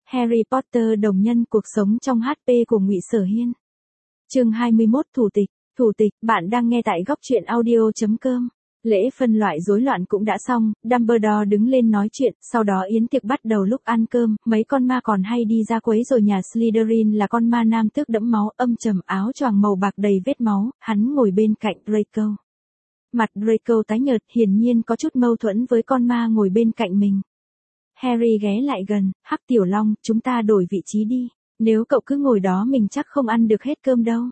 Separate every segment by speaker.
Speaker 1: Harry Potter đồng nhân cuộc sống trong HP của Ngụy Sở Hiên. Chương 21 Thủ tịch, bạn đang nghe tại góc truyện audio.com. Lễ phân loại rối loạn cũng đã xong, Dumbledore đứng lên nói chuyện, sau đó yến tiệc bắt đầu lúc ăn cơm, mấy con ma còn hay đi ra quấy rồi nhà Slytherin là con ma nam tước đẫm máu, âm trầm áo choàng màu bạc đầy vết máu, hắn ngồi bên cạnh Draco. Mặt Draco tái nhợt, hiển nhiên có chút mâu thuẫn với con ma ngồi bên cạnh mình. Harry ghé lại gần, Hắc Tiểu Long, chúng ta đổi vị trí đi, nếu cậu cứ ngồi đó mình chắc không ăn được hết cơm đâu.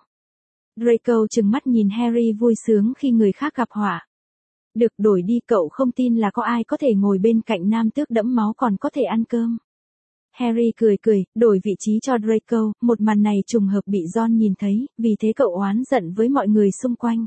Speaker 1: Draco trừng mắt nhìn Harry vui sướng khi người khác gặp họa. Được, đổi đi, cậu không tin là có ai có thể ngồi bên cạnh nam tước đẫm máu còn có thể ăn cơm. Harry cười, đổi vị trí cho Draco, một màn này trùng hợp bị Ron nhìn thấy, vì thế cậu oán giận với mọi người xung quanh.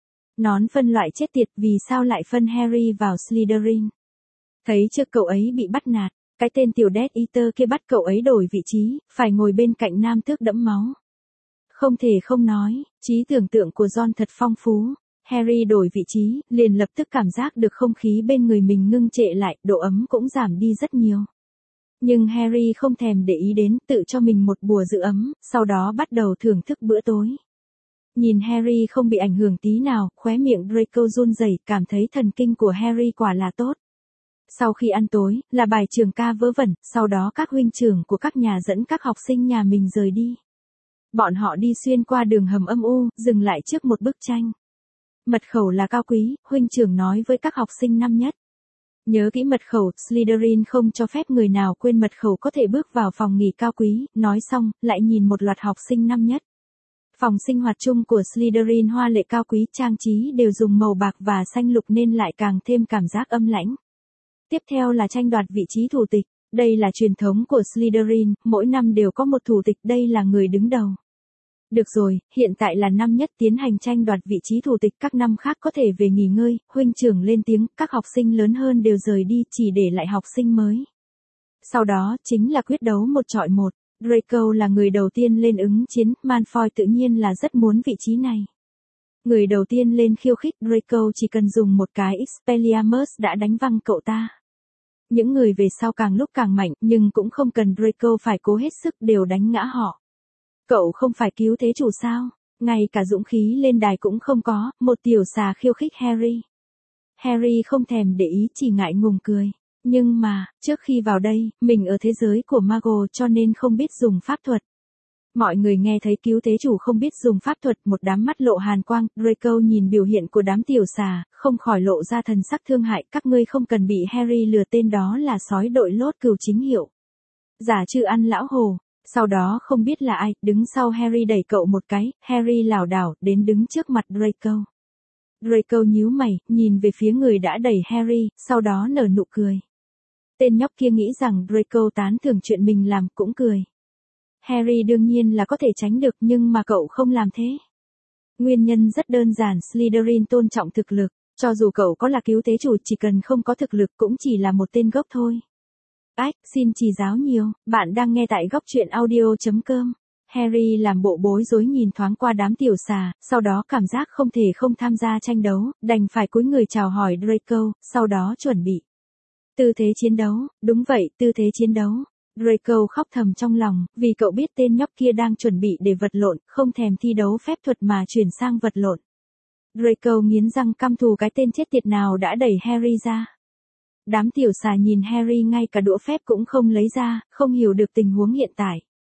Speaker 1: Nón phân loại chết tiệt, vì sao lại phân Harry vào Slytherin? Thấy chưa, cậu ấy bị bắt nạt, cái tên tiểu Death Eater kia bắt cậu ấy đổi vị trí, phải ngồi bên cạnh nam tước đẫm máu. Không thể không nói, trí tưởng tượng của Ron thật phong phú. Harry đổi vị trí, liền lập tức cảm giác được không khí bên người mình ngưng trệ lại, độ ấm cũng giảm đi rất nhiều. Nhưng Harry không thèm để ý đến, tự cho mình một bùa giữ ấm, sau đó bắt đầu thưởng thức bữa tối. Nhìn Harry không bị ảnh hưởng tí nào, khóe miệng Draco run rẩy, cảm thấy thần kinh của Harry quả là tốt. Sau khi ăn tối, là bài trường ca vớ vẩn, sau đó các huynh trưởng của các nhà dẫn các học sinh nhà mình rời đi. Bọn họ đi xuyên qua đường hầm âm u, dừng lại trước một bức tranh. Mật khẩu là cao quý, huynh trưởng nói với các học sinh năm nhất. Nhớ kỹ mật khẩu, Slytherin không cho phép người nào quên mật khẩu có thể bước vào phòng nghỉ cao quý, nói xong, lại nhìn một loạt học sinh năm nhất. Phòng sinh hoạt chung của Slytherin hoa lệ cao quý, trang trí đều dùng màu bạc và xanh lục nên lại càng thêm cảm giác âm lãnh. Tiếp theo là tranh đoạt vị trí thủ tịch, đây là truyền thống của Slytherin, mỗi năm đều có một thủ tịch, đây là người đứng đầu. Được rồi, hiện tại là năm nhất tiến hành tranh đoạt vị trí thủ tịch, các năm khác có thể về nghỉ ngơi, huynh trưởng lên tiếng, các học sinh lớn hơn đều rời đi, chỉ để lại học sinh mới. Sau đó, chính là quyết đấu một chọi một, Draco là người đầu tiên lên ứng chiến, Malfoy tự nhiên là rất muốn vị trí này. Người đầu tiên lên khiêu khích, Draco chỉ cần dùng một cái Expelliarmus đã đánh văng cậu ta. Những người về sau càng lúc càng mạnh, nhưng cũng không cần Draco phải cố hết sức đều đánh ngã họ. Cậu không phải cứu thế chủ sao? Ngay cả dũng khí lên đài cũng không có, một tiểu xà khiêu khích Harry. Harry không thèm để ý, chỉ ngại ngùng cười. Nhưng mà, trước khi vào đây, mình ở thế giới của Mago cho nên không biết dùng pháp thuật. Mọi người nghe thấy cứu thế chủ không biết dùng pháp thuật, một đám mắt lộ hàn quang, Draco nhìn biểu hiện của đám tiểu xà, không khỏi lộ ra thần sắc thương hại, các ngươi không cần bị Harry lừa, tên đó là sói đội lốt cừu chính hiệu. Giả chư ăn lão hồ. Sau đó không biết là ai, đứng sau Harry đẩy cậu một cái, Harry lảo đảo, đến đứng trước mặt Draco. Draco nhíu mày, nhìn về phía người đã đẩy Harry, sau đó nở nụ cười. Tên nhóc kia nghĩ rằng Draco tán thưởng chuyện mình làm, cũng cười. Harry đương nhiên là có thể tránh được, nhưng mà cậu không làm thế. Nguyên nhân rất đơn giản, Slytherin tôn trọng thực lực, cho dù cậu có là cứu thế chủ, chỉ cần không có thực lực cũng chỉ là một tên gốc thôi. Ách, xin chỉ giáo nhiều, bạn đang nghe tại góc truyện audio.com. Harry làm bộ bối rối nhìn thoáng qua đám tiểu xà, sau đó cảm giác không thể không tham gia tranh đấu, đành phải cúi người chào hỏi Draco, sau đó chuẩn bị. Tư thế chiến đấu, đúng vậy, tư thế chiến đấu. Draco khóc thầm trong lòng, vì cậu biết tên nhóc kia đang chuẩn bị để vật lộn, không thèm thi đấu phép thuật mà chuyển sang vật lộn. Draco nghiến răng căm thù cái tên chết tiệt nào đã đẩy Harry ra. Đám tiểu xà nhìn Harry ngay cả đũa phép cũng không lấy ra, không hiểu được tình huống hiện tại.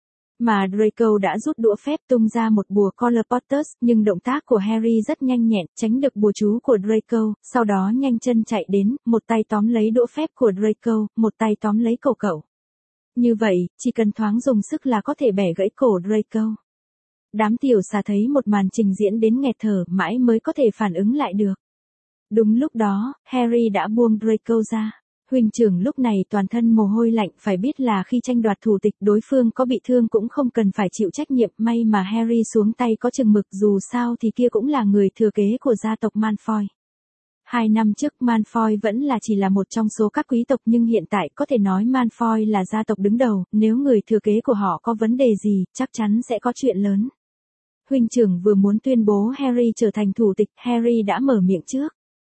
Speaker 1: Mà Draco đã rút đũa phép tung ra một bùa Colloportus, nhưng động tác của Harry rất nhanh nhẹn, tránh được bùa chú của Draco, sau đó nhanh chân chạy đến, một tay tóm lấy đũa phép của Draco, một tay tóm lấy cổ cậu. Như vậy, chỉ cần thoáng dùng sức là có thể bẻ gãy cổ Draco. Đám tiểu xà thấy một màn trình diễn đến nghẹt thở, mãi mới có thể phản ứng lại được. Đúng lúc đó, Harry đã buông Draco ra. Huynh trưởng lúc này toàn thân mồ hôi lạnh, phải biết là khi tranh đoạt thủ tịch đối phương có bị thương cũng không cần phải chịu trách nhiệm, may mà Harry xuống tay có chừng mực, dù sao thì kia cũng là người thừa kế của gia tộc Malfoy. 2 năm trước Malfoy vẫn là chỉ là một trong số các quý tộc, nhưng hiện tại có thể nói Malfoy là gia tộc đứng đầu, nếu người thừa kế của họ có vấn đề gì, chắc chắn sẽ có chuyện lớn. Huynh trưởng vừa muốn tuyên bố Harry trở thành thủ tịch, Harry đã mở miệng trước.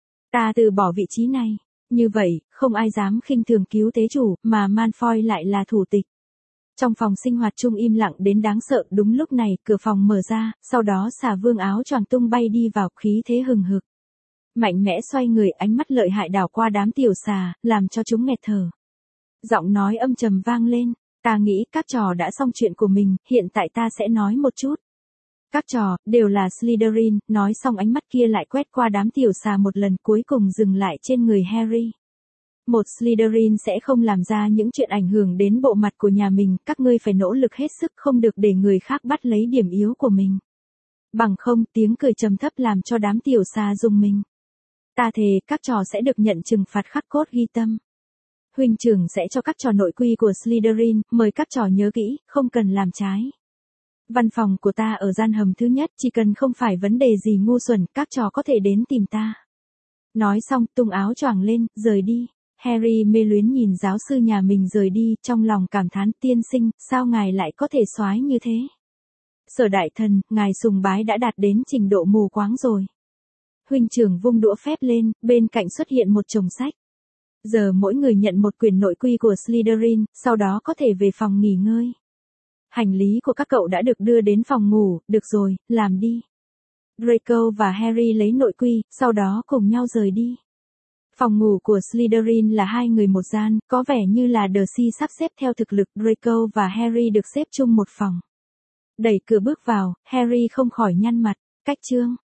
Speaker 1: Ta từ bỏ vị trí này. Như vậy, không ai dám khinh thường cứu tế chủ, mà Malfoy lại là thủ tịch. Trong phòng sinh hoạt chung im lặng đến đáng sợ, đúng lúc này, cửa phòng mở ra, sau đó xà vương áo choàng tung bay đi vào, khí thế hừng hực. Mạnh mẽ xoay người, ánh mắt lợi hại đảo qua đám tiểu xà, làm cho chúng nghẹt thở. Giọng nói âm trầm vang lên, ta nghĩ các trò đã xong chuyện của mình, hiện tại ta sẽ nói một chút. Các trò, đều là Slytherin, nói xong ánh mắt kia lại quét qua đám tiểu xà một lần, cuối cùng dừng lại trên người Harry. Một Slytherin sẽ không làm ra những chuyện ảnh hưởng đến bộ mặt của nhà mình, các ngươi phải nỗ lực hết sức, không được để người khác bắt lấy điểm yếu của mình. Bằng không, tiếng cười trầm thấp làm cho đám tiểu xà rùng mình. Ta thề, các trò sẽ được nhận trừng phạt khắc cốt ghi tâm. Huynh trưởng sẽ cho các trò nội quy của Slytherin, mời các trò nhớ kỹ, không cần làm trái. Văn phòng của ta ở gian hầm thứ nhất, chỉ cần không phải vấn đề gì ngu xuẩn, các trò có thể đến tìm ta. Nói xong, tung áo choàng lên, rời đi. Harry mê luyến nhìn giáo sư nhà mình rời đi, trong lòng cảm thán, tiên sinh, sao ngài lại có thể soái như thế? Sở đại thần, ngài sùng bái đã đạt đến trình độ mù quáng rồi. Huynh trưởng vung đũa phép lên, bên cạnh xuất hiện một chồng sách. Giờ mỗi người nhận một quyển nội quy của Slytherin, sau đó có thể về phòng nghỉ ngơi. Hành lý của các cậu đã được đưa đến phòng ngủ, được rồi, làm đi. Draco và Harry lấy nội quy, sau đó cùng nhau rời đi. Phòng ngủ của Slytherin là 2 người một gian, có vẻ như là Dursley sắp xếp theo thực lực, Draco và Harry được xếp chung một phòng. Đẩy cửa bước vào, Harry không khỏi nhăn mặt, cách chương.